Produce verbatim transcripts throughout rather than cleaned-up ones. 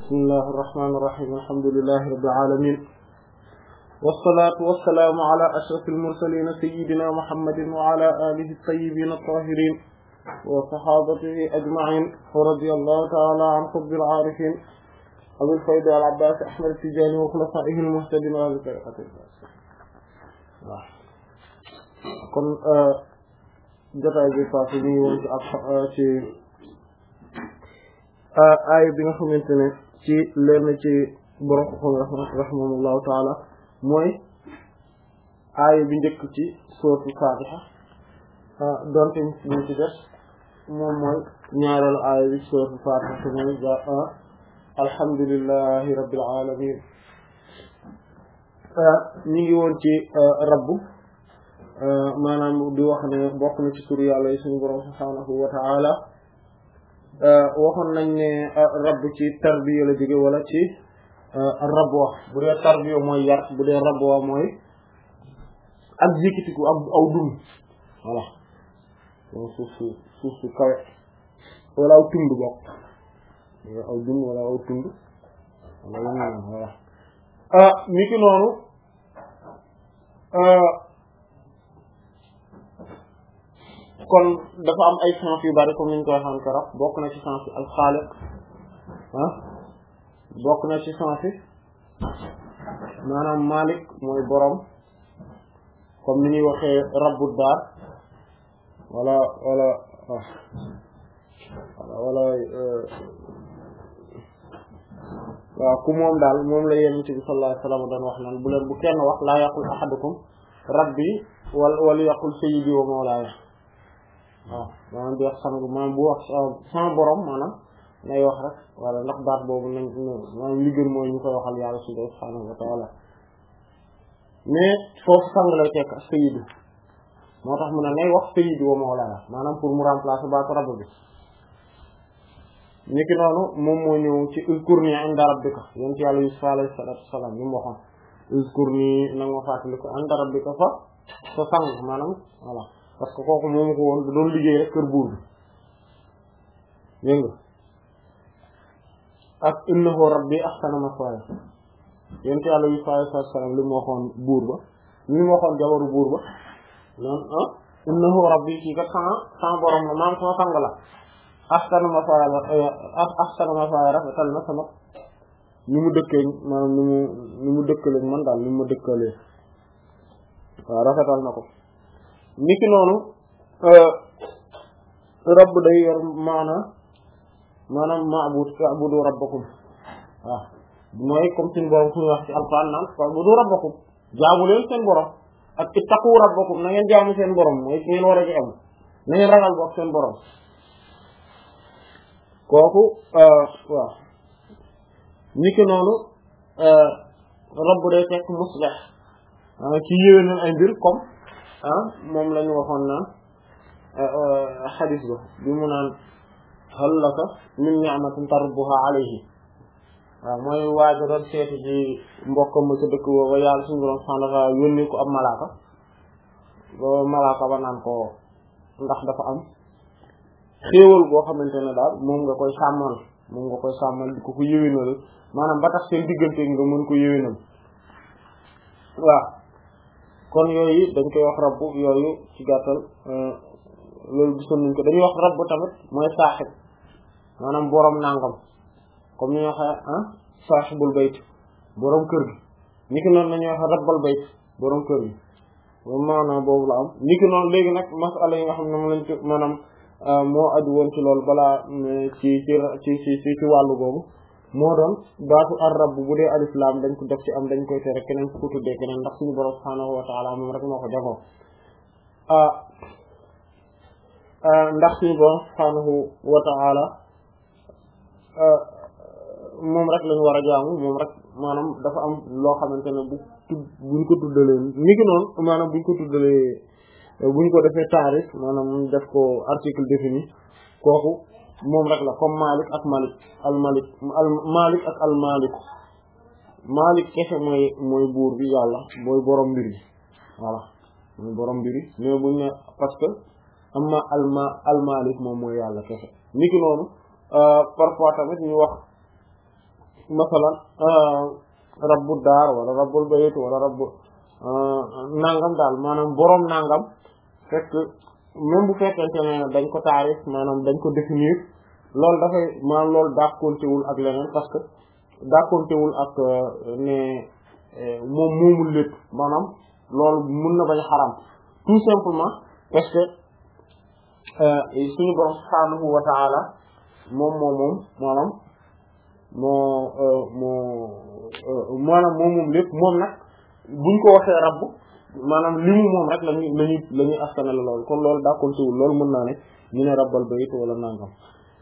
bismillahi irrahmani irrahim alhamdulilahi rabbil alamin wassalatu wassalaamu ala ashrafil mursalin sayyidina muhammadin wa ala alihi tayyibin at-tahirin wa sahabatihi ajma'in wa radiyallahu ta'ala an qutbil arifin abil fayd al abbas ahmad tijani wa khulafaihi al muhtadin wa tariqati waaw kon jotaay bi passé ñu ngi woon ci ak ci aaya bi nga xamante ne ci lenn ci borom xam rahimahullahu taala mooy aaya bi njëkk ci sourate Fatiha donte ñu ci def moom mooy ñaareelu aaya bi sourate Fatiha te mooy alhamdulillahi rabbil alamin ñu ngi woon ci rabbu maanaam di wax ne bokk na ci turu yàlla yi suñu borom subhanahu wa ta'ala waxoon nañ ne rabb ci tarbiya la jóge wala ci rabwa bu dee tarbiya mooy yar bu dee rabwa mooy ak yëkkatiku ak aw dund voilà moom suuf su suuf su kawe wala aw tund bokk aw dund wala aw tund wala ñu voilà ni ki noonu kon dafa am ay sens yu bari comme ni ñu koy xam keroog bokk na ci sens yi alxaaliq ah bokk na ci sens yi maanaam malik mooy borom comme ni ñuy waxee rabbu daar wala wala wala waaw ku moom daal moom la yonent bi sallallahu alayhi wa sallam doon wax naan bu leen bu kenn wax laa yaqul ahadukum rabbi wala wala yaqul sayyidi wa mawlaaya waaw maanaam di wax sang maanaam bu wax sama borom maanaam nay wax rek wala ndax baat boobu nañ maanaam li gën mooy ñu koy waxal yàlla subhanahu wa ta'ala mais foofu sang lay tekk sayyidu moo tax mu ne nay wax sayyidu wa mawlaaya maanaam pour mu remplacer baatu rabb bi niki noonu moom moo ñëw ci uzkurni inda rabbika yonent yàlla Yusuf alayhi salaatu wassalaam li mu waxoon uzkurni na nga ma fàttali ko inda rabbika fa fa sang maanaam voilà parce que kooku moomu ko woon da doon liggéey rek kër buur bi dégg nga ak innahu rabbi ahsana maswaaya yonent yàlla Yusuf alayhi salaam li mu waxoon buur ba li mu waxoon jabaru buur ba noonu ah innahu rabbi kii kat sama sama borom la maam sama sang la ahsana maswaaya ahsana maswaaya rafetal na sama ni mu dëkkee maanaam ni mu ni mu dëkkalee man daal ni mu dëkkalee waaw rafetal na ko niki noonu rabb day yor maana maanaam ma'bud ta'budu rabbakum waaw mooy comme suñu borom suñu wax ci alquran naan ta'budu rabbakum jaamu leen seen borom ak ittaqu rabbakum na ngeen jaamu seen borom mooy ci ngeen war a ci am na ngeen ragal bokk seen borom kooku waaw niki noonu rabb day tekk muslih ci yéwénal ay mbir comme ah moom la ñu waxoon naan xadis ba bi mu naan hal laka min ni'matin tarbuha alayhi waaw mooy waaja doon seeti ci mbokkam ma ca dëkk booba yàlla suñu borom subhanahu wa ta'ala yónni ko ab malaaka ba malaaka ba naan ko ndax dafa am xéewal boo xamante ne daal moom nga koy sàmmal moom nga koy sàmmal di ko ko yéwénal maanaam ba tax seen diggante nga mën ko yéwénal waaw kon yooyu dañ koy wax rabbu yooyu ci gàttal loolu gisoon nañ ko dañuy wax rabbu tamit mooy saaxib maanaam borom nangam comme ni ñu waxee ah saaxibul bayt borom kër gi niki noonu la ñuy wax rabbal bayt borom kër gi moom maanaam boobu la am niki noonu léegi nag masala yi nga xam ne moom lañ ci maanaam moo aju woon ci loolu balaa ci ci ci ci ci wàllu boobu moo doon baatu ar-rabb bu dee alif laam dañ ko def ci am dañ koy tere keneen ku ko tuddee keneen ndax suñu borom subhaanahu wa ta'ala moom rek moo ko jagoo ndax suñu borom subhaanahu wa ta'ala moom rek lañu war a jaamu moom rek maanaam dafa am loo xamante ne bu tudd buñ ko tuddalee ni ki noonu maanaam buñ ko tuddalee buñ ko defee taarif maanaam def ko article défini kooku moom rek la comme Malik ak Malik al Malik al Malik ak al Malik Malik kese mooy mooy buur bi yàlla mooy borom mbir yi voilà mooy borom mbir yi mais buñ ne parce que amma al ma al Malik moom mooy yàlla kese niki noonu parfois tamit ñu wax masalan rabbu daar wala rabbul bayt wala rabbu nangam daal maanaam boroom nangam fekk même bu fekkente ne dañ ko taarif maanaam dañ ko définir loolu dafay maanaam loolu dàkkontewul ak leneen parce que dàkkontewul ak ne moom moomul lépp maanaam loolu mun na bañ a xaram tout simplement parce que suñu borom subhaanahu wa ta'ala moom moo moom maanaam moo moo maanaam moom moom lépp moom nag buñ ko waxee rabb maanaam li mu moom rek lañuy lañuy la ñuy askanale loolu kon loolu dàkkontewul loolu mën naa ne ñu ne rabbal bayt wala nangam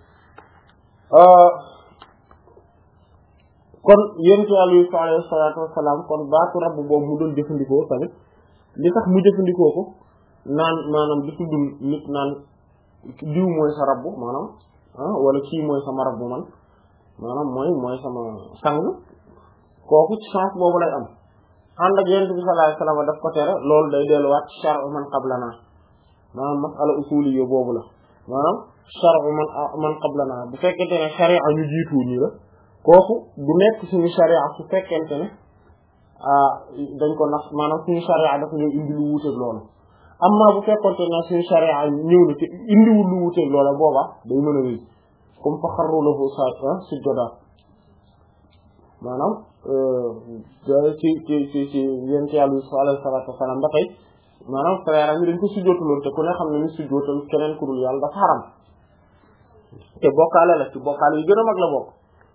kon yonent Yàlla alayhi salaatu wassalaam kon baatu rabb boobu mu doon jëfandikoo tamit li tax mu jëfandikoo ko naan maanaam di tudd nit naan diw mooy sa rabb maanaam ah wala kii mooy sama rabb man maanaam mooy mooy sama sang kooku ci chance boobu lay am ànd ak yonent bi sallallahu alayhi wasallam daf ko tere loolu day delluwaat shar'u man qablana maanaam mas'ala usuliyya boobu la maanaam shar'u man man qablana bu fekkente ne sharia ñu jiitu nii la kooku du nekk suñu sharia su fekkente ne dañ ko nax maanaam suñu sharia dafa ñëw indi lu wuuteeg loolu amma bu fekkonte ne suñu sharia ñëw na te indiwul lu wuuteeg loola booba day mën a wéy comme fa xarru lahu sujjada maanaam ci ci ci ci yonent Yàlla alayhi salaatu wassalaam ba tey maanaam frère yi dañ ko sujjootuloon te ku ne xam ne ni sujjootal keneen ku dul yàlla dafa xaram te bokkaale la ci bokkaale yi gën a mag la bokk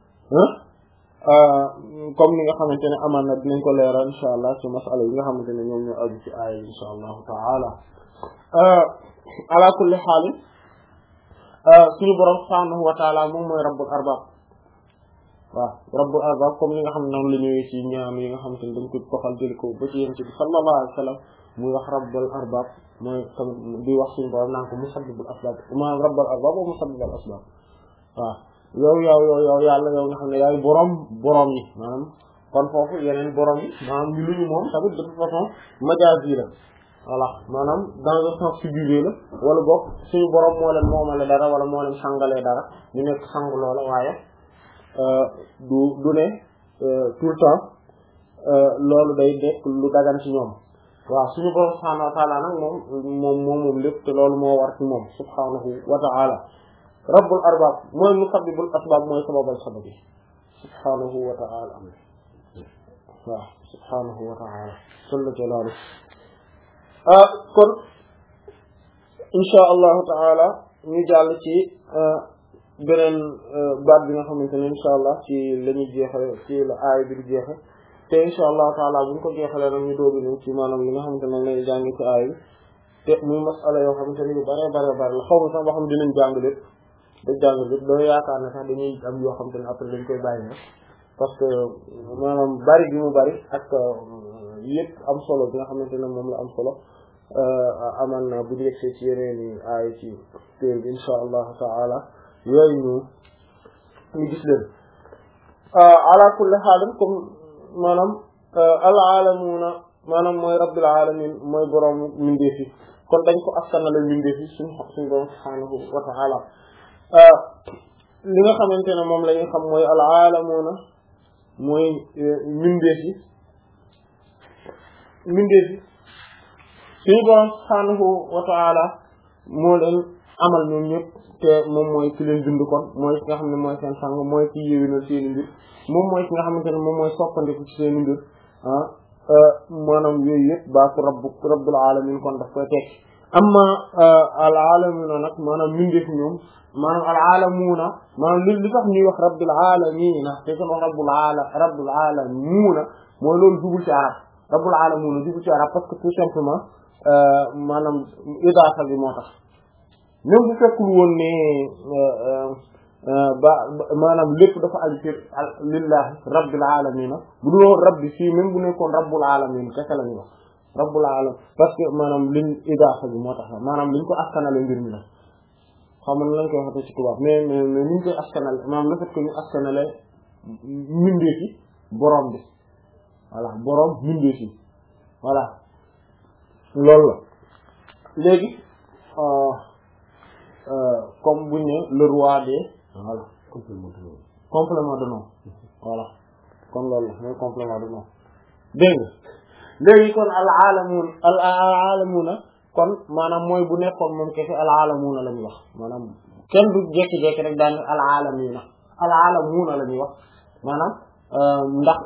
comme ni nga xamante ne amaan na dinañ ko leeral insha allah ci masala yi nga xamante ne ñoom ñoo aju ci aaya insha allahu taala ala kulli xaal suñu borom subhanahu wa taala moom mooy rabbul arbab waaw rabbul arbab comme ni nga xam ne noonu la ñëwee ci ñaam yi nga xamante ne dañ ko toxal jëli ko ba ci yéen ci bi sallallahu alayhi wa sallam muy wax rabbul arbab mooy tamit di wax suñu borom naan ko musabbibul asbab maanaam rabbul arbab wa musabbibul asbab waaw yow yow yow yow yàlla yow nga xam ne yaay borom borom yi maanaam kon foofu yeneen borom yi maanaam ñu luñu moom tamit de toute façon majazi la voilà maanaam dans le sens figuré la wala boog suñu borom moo leen moomale dara wala moo leen sangalee dara ñu nekk sang loola waaye du du ne tout le temps loolu day nekk lu dagan ci ñoom waaw suñu borom subhaanahu wa ta'ala nag moom moom moom moom lépp te loolu moo war ci moom subhaanahu wa ta'ala rabbul arbab mooy musabbibul asbab mooy sababal sabab yi subhaanahu wa ta'ala waaw subhaanahu wa ta'ala jalla jalaalu ah kon insha allahu ta'ala ñu jàll ci beneen baat bi nga xamante ne insha allah ci la ñuy jeexale ci la aaya bi di jeexe te insha allahu ta'ala bu ñu ko jeexalee nag ñu doogu ñëw ci maanaam li nga xamante ne lay jàngi ci aaya bi te muy masala yoo xamante ne yu bare bare bare la xaw ma sax ba xam dinañ jàng lépp dañ jàng lépp doo yaakaar ne sax dañuy am yoo xamante ne après dañ koy bàyyi na parce que maanaam bari bi mu bari ak yëpp am solo bi nga xamante ne moom la am solo aman na bu ñu yegsee ci yeneen i aaya ci téer bi insha allahu ta'ala yooyu ñu ñu gis leen ala kulli xaalim comme maanaam al alamuna maanaam mooy rabbil alamin mooy borom mindeef yi kon dañ ko askanale mindeef yi suñ suñ borom subhanahu wa ta'ala li nga xamante ne moom la ñu xam mooy al alamuna mooy mindeef yi mindeef yi suñu borom subhanahu wa ta'ala moo leen amal ñoom ñëpp te moom mooy ki leen bind kon mooy ki nga xam ne mooy seen sang mooy ki yéwénal seeni mbir moom mooy ki nga xamante ne moom mooy soppandiku ci seeni mbir ah maanaam yooyu yëpp baatu rabbu rabbul alamin kon daf koy tekki amma al alamuna nag maanaam mindeef ñoom maanaam al alamuna maanaam li li tax ñuy wax rabbil alamina te kon wax rabbul ala rabbul alamuna mooy loolu dugul ci arab rabbul alamuna dugul ci arab parce que tout simplement maanaam idaafa bi moo tax même bu fekkul woon ne ba maanaam lépp dafa aju ci lillahi rabbil alamina bu dul woon rabbi fii même bu nekkoon rabbul alamin kese la ñu wax rabbul alamin parce que maanaam liñ idaafa bi moo tax la maanaam liñ ko askanale mbir mi la xam nga lañ koy waxee ci tubaab mais mais mais niñ koy askanale maanaam le fait que ñu askanale mbindeef yi borom bi voilà borom mbindeef yi voilà loolu la léegi comme buñ ne le roi des voilà complément de nom complément de nom voilà kon loolu mooy complément de nom dégg nga léegi kon al alamun al alamuna kon maanaam mooy bu nekkoon moom kese al alamuna la ñuy wax maanaam kenn du jékki-jékki rek daan al alamina al alamuna la ñuy wax maanaam ndax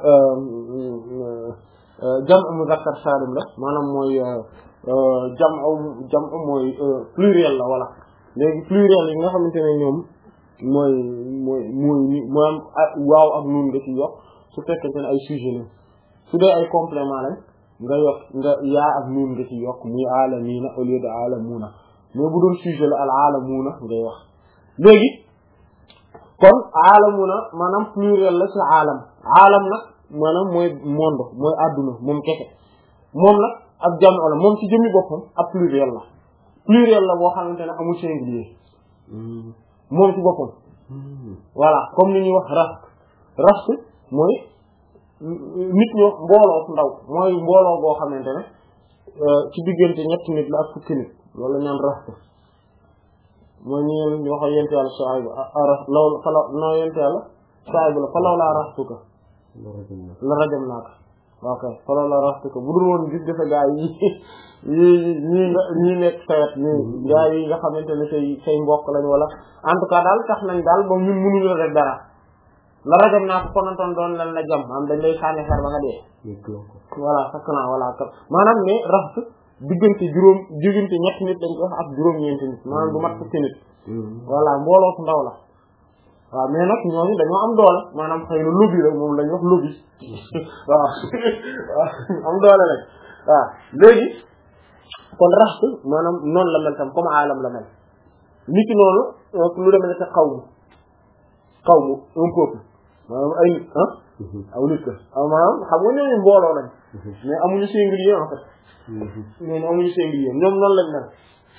jam'u muzakkar salim la maanaam mooy jam'u jam'u mooy pluriel la voilà léegi pluriel yi nga xamante ne ñoom mooy mooy mooy ni maanaam waaw ak nun nga ci yokk su fekkente ne ay sujet la su dee ay complément lañ nga yokk nga yaa ak nun nga ci yokk muy alamina au lieu de alamuna mais bu doon sujet la al alamuna ngay wax léegi kon alamuna maanaam pluriel la ci alam alam nag maanaam mooy monde mooy adduna moom kese moom nag ab jamu la moom ci jëmmi boppam ab pluriel la pluriel la boo xamante ne amul singulier moom ci boppam voilà comme ni ñuy wax rast rast mooy nit ñoo mbooloo ndaw mooy mbooloo boo xamante ne ci diggante ñetti nit la ak fukki nit loolu ñaan rast mooy ñu ñu wax yent yàlla Shuayb law falaw noo yent yàlla Shuayb la falaw laa rastuka la rajam naaka ok falaw laa rastuka bu dul woon gis defe gaa yi yi ñii nga ñii nekk sayet ñii gaa yi nga xamante ne say say mbokk lañ wala en tout cas daal tax nañ daal ba ñun mënuñu rek dara la rajam naaka konantoon doon lan la jam am dañ lay sànni xeer ba nga dee voilà fekk naa voilà maanaam ne rast diggante juróom diggante ñetti nit dañ ko wax ak juróom-ñeenti nit maanaam du mat fukki nit voilà mbooloo fu ndaw la waaw mais nag ñooñu dañoo am doole maanaam xëy na lobby la moom lañ wax lobby waaw waaw am doole lañ waaw léegi kon raxt maanaam noonu la mel tam comme alam la mel niki noonu lu demee ne te xawmu xawmu un peuple maanaam ay nit ah aw nit ka aw maanaam xam nga ñooñu mbooloo lañ mais amuñu singulier en fait ñooñu amuñu singulier ñoom noonu lañ mel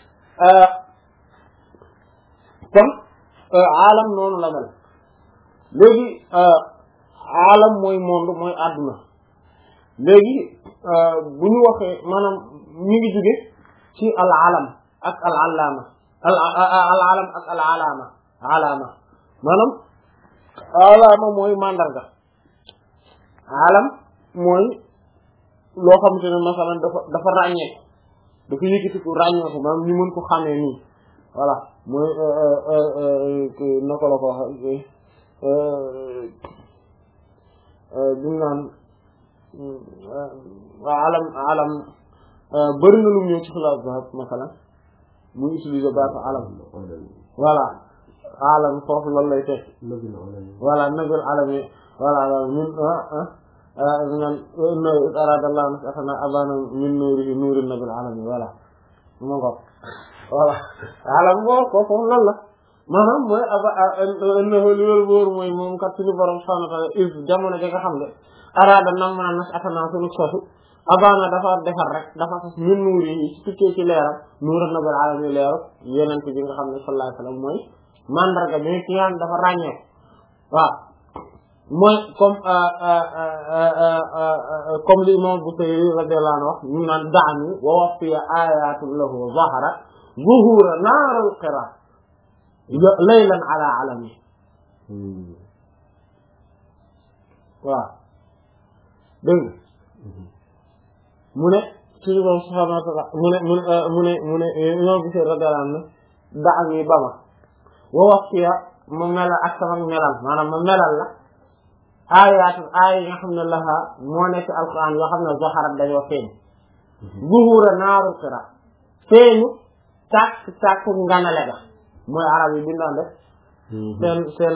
kon alam noonu la mel léegi alam mooy monde mooy àdduna léegi bu ñu waxee maanaam ñu ngi jóge ci al alam ak al alama al al alam ak al alama alama maanaam alama mooy mandarga alam mooy loo xamante ne masalan dafa dafa ràññee dafa yëkkati ko ràññee ko maanaam ñu mën ko xamee nii voilà mooy naka la ko waxee duñ naan alam alam bëri na lu mu ñëw ci xilaas zahab masalan muy utiliser baatu alam voilà alam foofu loolu lay teg voilà nabil alami voilà ñun naan no aradallah nasatana abana min nuurihi nuuri nabil alami voilà ma ngo voilà alam boo ko foofu loolu la maanaam mooy aba innahu li wal wóor mooy moom kat suñu borom subhanahu wa ta'ala is jamono ja nga xam ne arada nam na nas atana suñu sosu abana dafa defar rek dafa fas min nuuri yi ci tukkee ci leeram nuuri nabil alami leeru yeneen bi nga xam ne sallallahu alayhi wasallam mooy mandarga bi ci yaan dafa ràññee waaw mooy comme comme li imam Busayri radiyallahu anhu wax ñu naan daani wa wafiya ayatun lahu zahara zuhura naarul qira laylan ala alami waaw dégg mu ne suñu borom subhanahu wa ta'ala mu ne mu ne mu ne mu ne imam Busayri radiyallahu anhu daani bama wa wafiya ma melal ak sama melal maanaam ma melal la aayaatu aaya yi nga xam ne laha moo nekk alquran yoo xam ne zaharat dañoo feeñ zuhura naarul qira feeñu tàkk tàkk nganale ga mooy arab yi bindoon def seen seen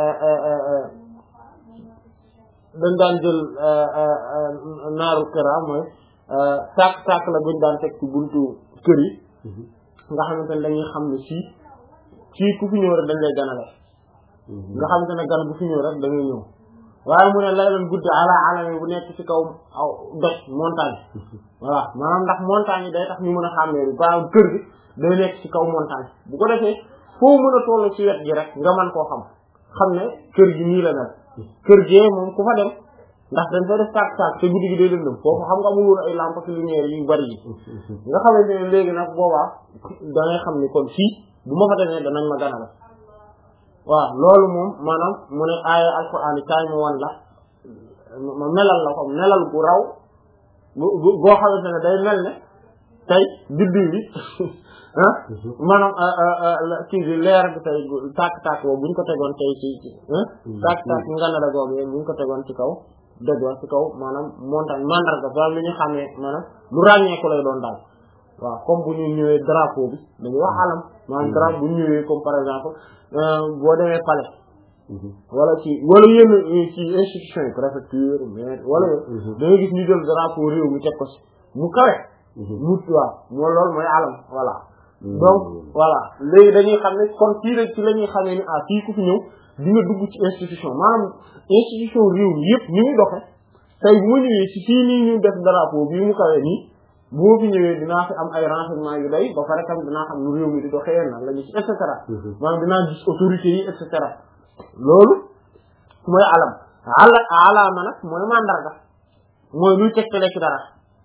dañ daan jël naarul qira mooy tàkk tàkk la buñ daan teg ci buntu kër yi nga xamante ne dañuy xam ne fii fii ku fi ñëw rek dañ lay ganale nga xamante ne gan bu fi ñëw rek da ngay ñëw waaye mu ne lay leen guddi ala alami bu nekk ci kaw aw doj montagne voilà maanaam ndax montagne yi day tax ñu mën a xàmmee bi ba kër gi day nekk ci kaw montagne bu ko defee foo mën a toll ci wet gi rek nga mën koo xam xam ne kër gi nii la mel kër gee moom ku fa dem ndax dañ fay def saak saak te guddi gi day lëndëm foofu xam nga amul woon ay lampe ci lumière yu bari yi nga xamante ne léegi nag boobaa da ngay xam ni kon fii bu ma fa demee danañ ma ganale waaw loolu moom maanaam mu ne aaya alquran yi kaay mu wan la ma melal la ko melal gu raw bu boo xamante ne day mel ne tey biddiw bi ah maanaam kii bi leer bi tey tàkk-tàkk boobu buñ ko tegoon tey ci ci tàkk-tàkk nga ne la googu yéen buñ ko tegoon ci kaw dëgg ci kaw maanaam montagne mandarga ba li ñu xamee maanaam lu ràññeeku lay doon daal waaw comme bu ñu ñëwee drapeau bi dañuy wax alam maanaam drapeau bu ñu ñëwee comme par exemple boo demee palais wala ci wala yenn ci institution yi préfecture mais wala da ngay gis ñu jël drapeau réew mi teg ko ci mu kawe mu waaw moo loolu mooy alam voilà donc voilà léegi dañuy xam ne kon fii rek ci la ñuy xamee ni ah fii ku fi ñëw di nga dugg ci institution maanaam institution réew mi yëpp ni muy doxe tey bu ma ñëwee ci fii nii ñu def drapeau bii mu kawee nii boo fi ñëwee dinaa fi am ay renseignements yu doy ba pare tam dinaa xam lu réew mi di doxee nan la ñu ci et cetera maanaam dinaa gis autorités yi et cetera loolu mooy alam ala alaama nag mooy mandarga mooy luy tegtale ci dara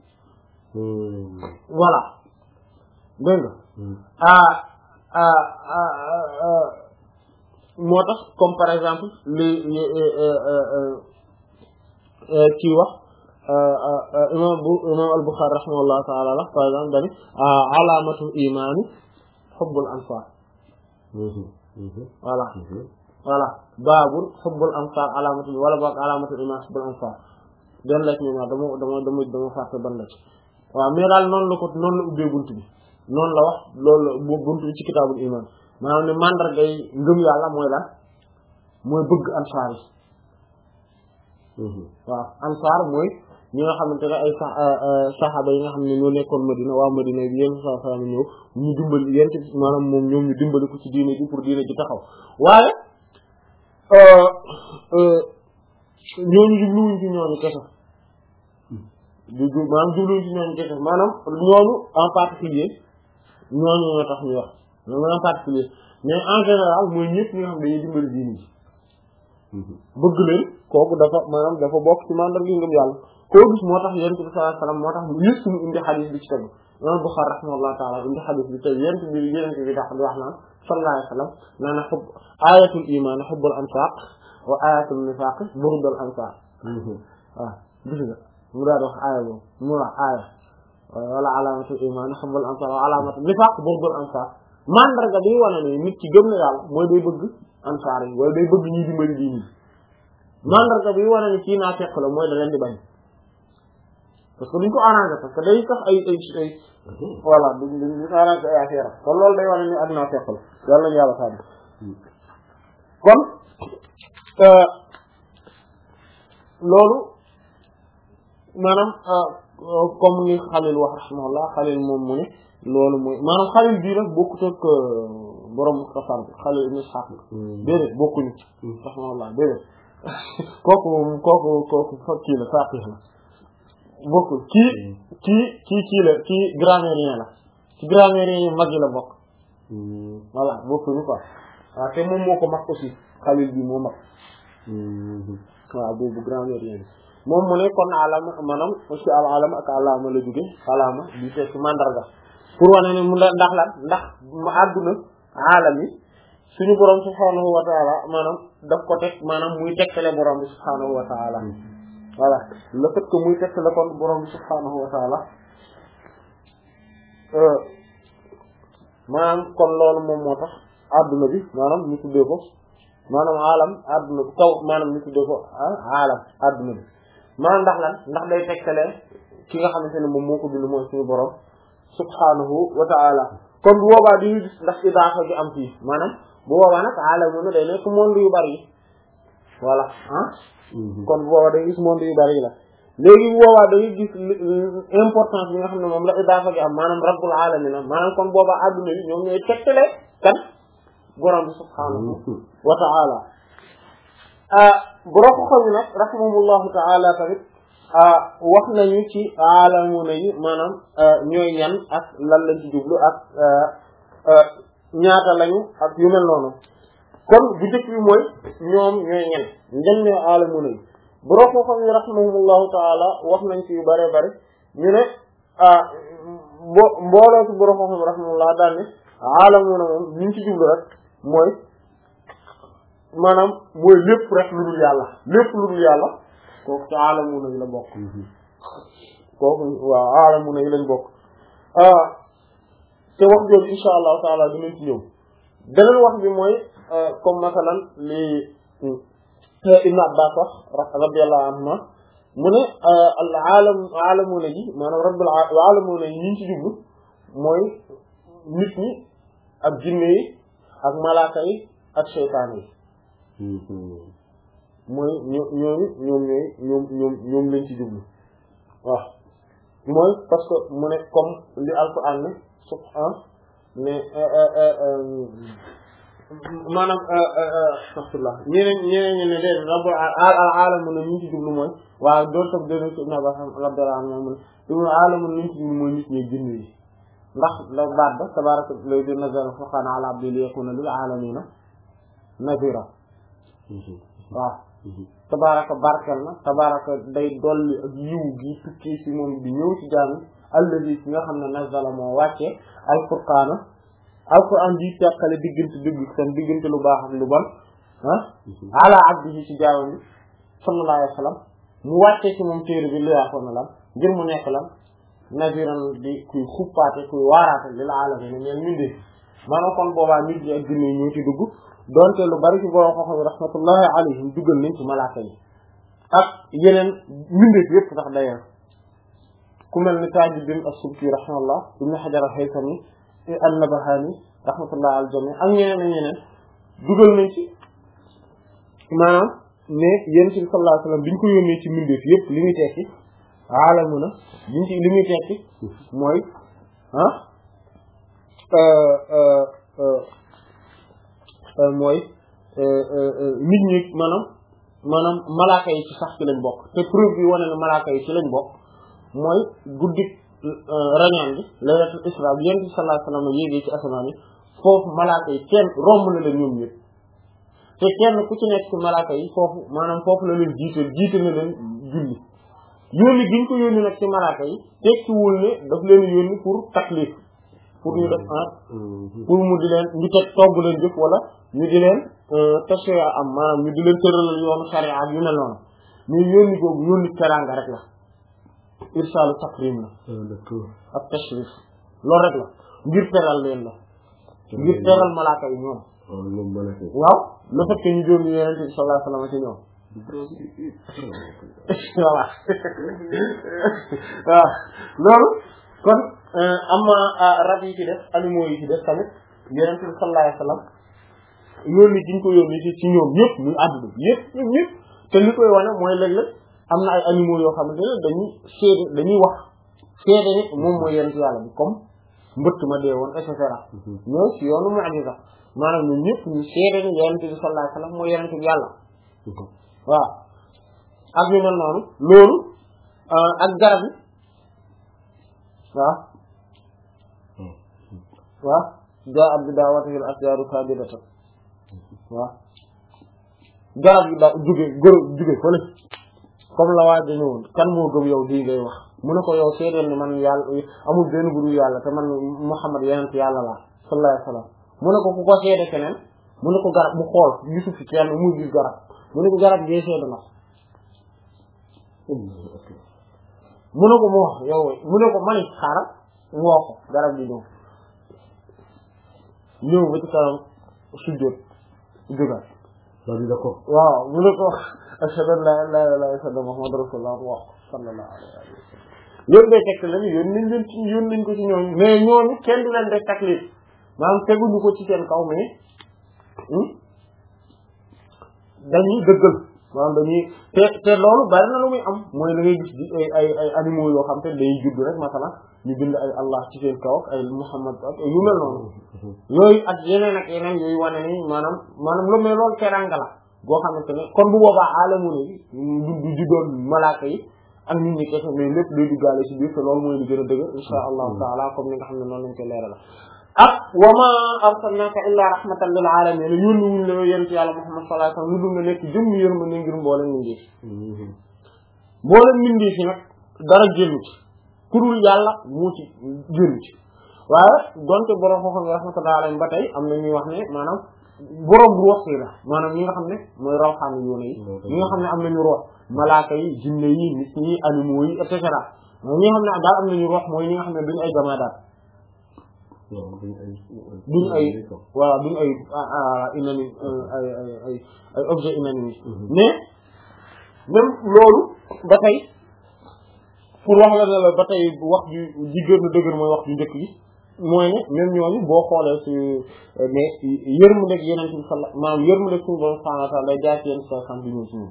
voilà dégg nga ah moo tax comme par exemple li kii wax imam bu imam al-Bukhari rahimahullah ta'ala la par exemple dani alaamatul imaani hubbul ansaar voilà voilà baabul hubbul ansaar alaamatul wala boog alaamatul imaan hubbul ansaar den la ci ñoom dama dama dama dama fàtte ban la ci waaw mais daal noonu la ko noonu la ubbee bunt bi noonu la wax loolu bu bunt bi ci kitaabul iman maanaam ne mandargay ngëm yàlla mooy lan mooy bëgg ansaar yi waaw ansaar mooy ñi nga xamante ne ay sa saxaaba yi nga xam ne ñoo nekkoon Madina waa Madina bi yéen sa sa ñëw ñu dimbali yéen maanaam moom ñoom ñu dimbali ko ci diine ji pour diine ji taxaw waaye ñooñu jubluwuñ ci ñooñu kese du du maanaam jubluwuñ ci ñooñu kese maanaam ñooñu en particulier ñooñu ñoo tax ñu wax ñooñu en particulier mais en général mooy ñëpp ñi nga xam dañuy dimbali diine ji bëgg leen kooku dafa maanaam dafa bokk ci mandarga yi ngëm yàlla koo gis moo tax yonent bi sallallahu alayhi wasallam moo tax yëpp ñu indi xadis bi ci tegu imam Bukhari rahimahullah taala indi xadis bi tey yonent bi yonent bi dax di wax naan sallallahu alayhi wasallam nee na xub ayatul iman xubbul anfaq wa ayatul nifaq bughdul anfaq waaw gis nga mu daal di wax aaya boobu mu wax aaya wala alamatul iman xubbul anfaq wa alamatul nifaq bughdul anfaq mandarga bi wane ne nit ci gëm na yàlla mooy day bëgg ansaar yi wala day bëgg ñuy dimbali diini mandarga bi wane ne kii naa fekk la mooy da leen di bañ parce que duñ ko arrangé parce que day tax ay ay ay voilà duñ duñ arrangé ay affaire kon loolu day wane ni ak naa fekk la yàlla nañu yàlla sàmm kon loolu maanaam comme ni Xalil wax rahimahullah Xalil moom mu ne loolu mooy maanaam Xalil bii nag bokkut ak borom Muxtasar bi Xalil ibn Ishaq déedéet bokkuñu rahimahullah déedéet kooku kooku kooku fa kii la faqih la bokkul kii kii kii kii la kii grammairien la ci grammairien yi mag yi la bokk voilà bokkuñu quoi waaw te moom moo ko mag aussi Xalil bi moo mag waaw boobu grammairien bi moom mu ne kon alama maanaam aussi al alama ak alama la jóge alama di tekk mandarga pour wane ne mu ndax lan ndax mu àdduna alam yi suñu borom subhanahu wa taala maanaam daf ko teg maanaam muy tegtale borom bi subhanahu wa taala voilà le fait que muy tegtale kon borom bi subhanahu wa taala maanaam kon loolu moom moo tax àdduna bi maanaam ñu tuddee ko maanaam alam àdduna bi kaw maanaam ñu tuddee ko alam àdduna bi maanaam ndax lan ndax day tegtale ki nga xamante ne moom moo ko bind mooy suñu borom subhanahu wa ta'ala kon bu boobaa di gis ndax idaafa gi am fii maanaam bu boobaa nag alam mu day nekk monde yu bari yi voilà ah kon bu boobaa day gis monde yu bari yi la léegi bu boobaa day gis importance bi nga xam ne moom la idaafa gi am maanaam rabbul alamin maanaam kon boobaa adduna bi ñoom ñooy tegtale kan borom bi subhanahu wa ta'ala ah borom ko xam nag rahimahullahu ta'ala tamit wax nañu ci alamuna yi maanaam ñooy ñan ak lan lañ ci jublu ak ñaata lañu ak yu mel noonu kon bu njëkk bi mooy ñoom ñooy ñan ñan ñooy alamuna yi borom ko xam rahimahullahu ta'ala wax nañ ci yu bare bare ñu ne mbo mbooloo ci borom ko xam rahimahullah daal ne alamuna moom liñ ci jublu rek mooy maanaam mooy lépp rek lu dul yàlla lépp lu dul yàlla kooku ci alamuna yi la bokk kooku waaw alamuna yi lañ bokk te wax jooju insha allahu taala dinañ ci ñëw beneen wax bi mooy comme masalan li Ibn Abbas wax radiyallahu anhuma mu ne al alam alamuna ji maanaam rabbul alamuna yi ñu ci jublu mooy nit ñi ak jinne yi ak malaaka yi ak seytaane yi mooy ñoo ñooñu ñoom ñooy ñoom ñoom ñoom lañ ci jublu waaw mooy parce que mu ne comme li alquran ne subhan ne maanaam astaghfirullah ñeneen ñeneen ñi ne de rabbul alamin ñu ci jublu mooy waaw doon tam dén si na ba rabbil alamin mu alamin ñu ci jublu mooy nit ñi jinne yi ndax la baat ba tabaraka lay di nazara furqan ala abdi li yakuna lil alamina nazira waaw tabaraka barkel na tabaraka day dolli ak yiw gi tukkee ci moom di ñëw ci jaami alladi ci nga xam ne nazala moo wàcce al furqaana alquran di teqale diggante dëgg seen diggante lu baax ak lu bon ah ala abdihi ci jaamam bi sallallahu alayhi wa sallam mu wàcce ci moom téere bi lu yaakoon na lan ngir mu nekk lan naziran di kuy xuppaate kuy waaraate lil alamin ñeen mindee maanaam kon boobaa nit ñi ak jinne ñoo ci dugg doonte lu bari ci borom xam-xam yi rahmatullahi alayhim duggal nañ ci malaaka yi ak yeneen mbindeef yëpp sax d'ailleurs ku mel ni Tajuddin as-Subki rahimahullah ibn Hajar al-Haythami an-Nabahani rahmatullahi al jami ak ñeneen ak ñeneen duggal nañ ci maanaam ne yéen ci sallallahu alayhi wasallam biñ ko yónnee ci mbindeef yëpp li muy tekki alamuna biñ ci li muy tekki mooy ah mooy nit ñi maanaam maanaam malaaka yi ci sax ci lañ bokk te preuve bi wane ne malaaka yi ci lañ bokk mooy guddi rañaan bi laylatul isra bi yonent bi sallallahu alayhi wasallam yéegee ci asamaan yi foofu malaaka yi kenn romb na leen ñoom ñëpp te kenn ku ci nekk ci malaaka yi foofu maanaam foofu la leen jiital jiital na leen julli yónni gi ñu ko yónni nag ci malaaka yi tekkiwul ne daf leen yónni pour taklif pour ñu def ah pour mu di leen ñu teg togg leen jëf wala ñu di leen tashri'a am maanaam ñu di leen tëralal yoonu sharia ak yu mel noonu mais yónni googu yónni teraanga rek la irsaalu takrim la ak tashrif loolu rek la ngir teral leen la ngir teral malaaka yi ñoom waaw le fait que ñu doon yonent bi sallallahu alayhi wasallam ci ñoom voilà waaw loolu kon amma rab yi ci def animaux yi ci def tamit yonent bi sallallahu alayhi wasallam yónni gi ñu ko yónni ci ci ñoom ñëpp ñu àdduna yëpp ñëpp ñëpp te li koy wane mooy léeg-léeg am na ay animaux yoo xamante ne dañuy seede dañuy wax seede ni moom mooy yonent yàlla bi comme mbëtt ma dee woon et cetera ñooy ci yoonu mu'jiza maanaam ñun ñëpp ñu seede ni yonent bi sallallahu alayhi wasallam mooy yonent bi yàlla waaw ak ñu mel noonu loolu ak garab yi waaw waaw jaa ab bi daa watahil asjaaru kaabidatan waaw garab yi daa jóge góor jóge fële comme la waa dañu woon kan moo gëm yow di ngay wax mu ne ko yow seedeel ni man yàlla amul benn bu dul yàlla te man Muhammad yonent yàlla la sallallahu alayhi wasallam mu ne ko ku ko seede keneen mu ne ko garab bu xool gisu fi kenn muy gis garab mu ne ko garab ngay seede na mu ne ko mu wax yow mu ne ko mani xaaral mu wax ko garab gi ñëw ñëw ba ci kanam sujjóot jógaat waaw mu ne ko ashhadu an la ilaha illallah wa ashhadu anna muhammadan rasulullah wax sallallahu alayhi wa sallam loolu day tekk lañu yoon nañ leen ci yoon nañ ko ci ñooñu mais ñooñu kenn du leen def taklif maanaam teguñu ko ci seen kaw mais dañuy dëggal maanaam dañuy te te loolu bari na lu muy am mooy da ngay gis di ay ay ay animaux yoo xam te day judd rek masala ñu bind ay Allah ci seen kaw ak ay Muhammad ak yu mel noonu yooyu ak yeneen ak yeneen yooyu wane ni maanaam maanaam lu mel loolu teranga la boo xamante ne kon bu boobaa alamu ne du du juddoon malaaka yi ak nit ñi kese mais lépp day duggaale ci biir te loolu mooy lu gën a dëgër insha allahu taala comme ni nga xam ne noonu lañ koy leeral ak wa ma arsalnaka illa rahmatan lil alamin yónni wuñ la yonent yàlla Muhammad sallallahu alayhi wasallam lu dul nga nekk jëmm yërmande ngir mboolem mindee fi mboolem mindee fi nag dara génn ci kurul yàlla moo ci génn ci waaye donte borom xam-xam yi rahmatullahi alayhim ba tey am na ñuy wax ne maanaam borom ruux yi la maanaam ñi nga xam ne mooy rawxaan yoon yi ñi nga xam ne am nañu ruux malaaka yi jinne yi nit ñi animaux yi et cetera ñi nga xam ne daal am nañu ruux mooy ñi nga xam ne duñu ay jamaadaat duñu ay voilà duñu ay inani ay ay ay ay objet inanimé mais même loolu ba tey pour wax la ne la ba tey wax ju ji gën a dëgër mooy wax ju njëkk yi mooy ne même ñooñu boo xoolee ci mais yërmandeeg yeneen ci sala maanaam yërmandeeg suñu borom subhanahu wa ta'ala day jaar ci yenn sa xam bi ñëw ci ñun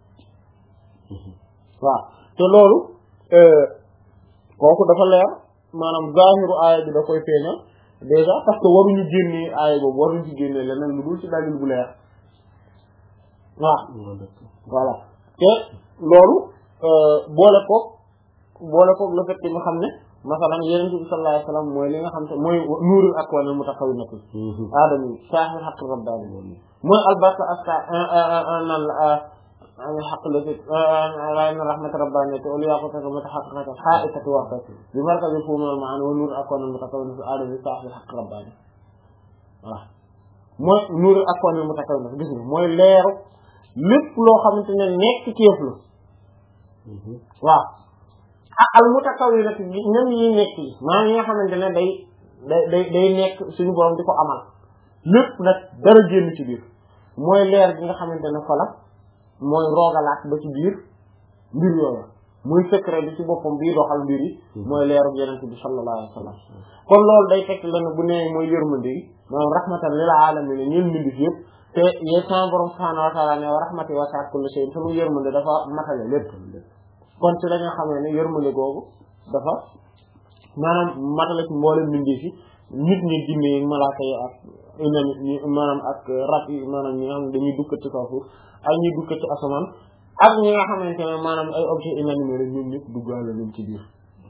waaw te loolu kooku dafa leer maanaam zaahiru aaya bi da koy feeñal déjà parce que waruñu génnee aaya boobu waruñu ci génnee leneen lu dul ci dalil bu leer waaw voilà te loolu boole ko boole ko le fait que ñu xam ne masalan yeneen bi sallallahu alayhi wasallam mooy li nga xam te mooy nuurul akwan mutakawwinat aadami saaxi xaq rabbaani mooy albarka asta nan xaq la fi ray na rahmat rabbaani te olu yàqu taka mutaxaqiqata xaaitati waxta bi markabi fuumal maani wa nuurul akwan mutakawwinat aadami saaxi xaq rabbaani waaw mooy nuurul akwan mutakawwinat gis nga mooy leeru lépp loo xamante ne nekk ceef la waaw ah al mutakawwinat ñoom ñi nekk yi maanaam yi nga xamante ne day day day day nekk suñu borom di ko amal lépp nag dara génn ci biir mooy leer gi nga xamante ne fa la mooy roogalaat ba ci biir mbir yooyu muy secret bi ci boppam bii doxal mbir yi mooy leeru yeneen bi sallallahu alayhi wa sallam kon loolu day fekk len bu nee mooy yërmande yi maanaam rahmatan lil alamin ñeen mbindi fi yëpp te yee sama borom subhanahu wa ta'ala ne wa rahmati wasi'at kulli shay'in sama yërmande dafa matale lépp kon ci la nga xamee ne yërmande googu dafa maanaam matala ci mboolem mbindee fi nit ñi jinne yi malaaka yi ak inani ñi maanaam ak rab yi maanaam ñi nga xam ne dañuy dukkat ci kaw suuf ak ñuy dukkat ci asamaan ak ñi nga xamante ne maanaam ay objet inanimé la ñoom ñëpp duggaale leen ci biir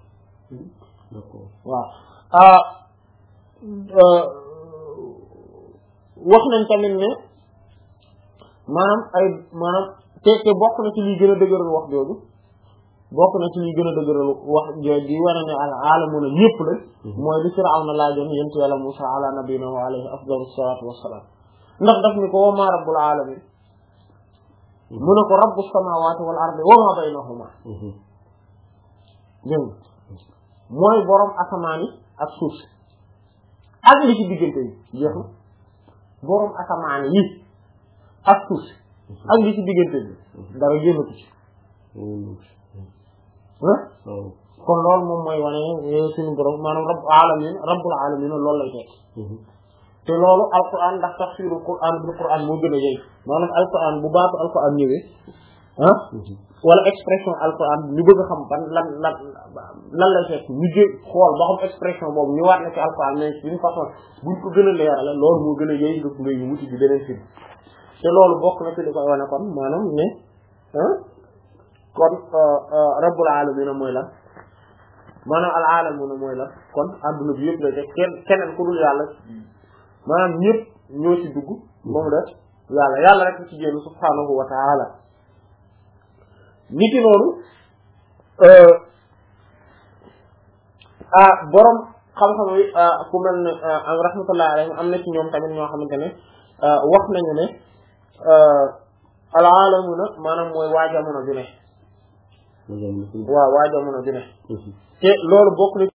waaw wax nañ tamit ne maanaam ay maanaam te te bokk na ci liy gën a dëgëral wax jooju bokk na ci liy gën a dëgëral wax jooju di wane ne al alamuna ñëpp la mooy li Firawna laajoon yent yàlla Musaa ala nabiyina wa alayhi afdalu salaatu wassalaam ndax daf ni ko wa maa rabbul alamin mu ne ko rabbus samaawaati wal ardi wa maa baynahuma dégg mooy borom asamaan yi ak suuf si ak li ci diggante yi jeex na borom asamaan yi ak suuf si ak li ci diggante bi dara génn ko ci kon loolu moom mooy wane suñu borom maanaam rabbul alamin rabbul alamin loolu lay teg te loolu alquran ndax tafsirul quran bil quran moo gën a yey maanaam alquran bu baatu alquran ñëwee ah wala expression alquran ñu bëgg a xam ban lan lan lan lay fekk ñu jël xool ba xam expression boobu ñu waat na ci alquran mais d'une façon buñ ko gën a leerale loolu moo gën a yey nga ngay ñu wuti bi beneen fi te loolu bokk na ci li koy wane kon maanaam ne ah kon rabbul alamin mooy lan maanaam al alamin mooy lan kon adduna bi yëpp la te kenn keneen ku dul yàlla maanaam ñëpp ñoo ci dugg moom la yàlla yàlla rek ci génn subhaanahu wa ta'ala niki noonu ah borom xam-xam yi ku mel ne am rahmatullahi alayhi am na ci ñoom tamit ñoo xamante ne wax nañu ne al alamuna maanaam mooy waa jamono ju ne waaw waa jamono ju ne te loolu bokk na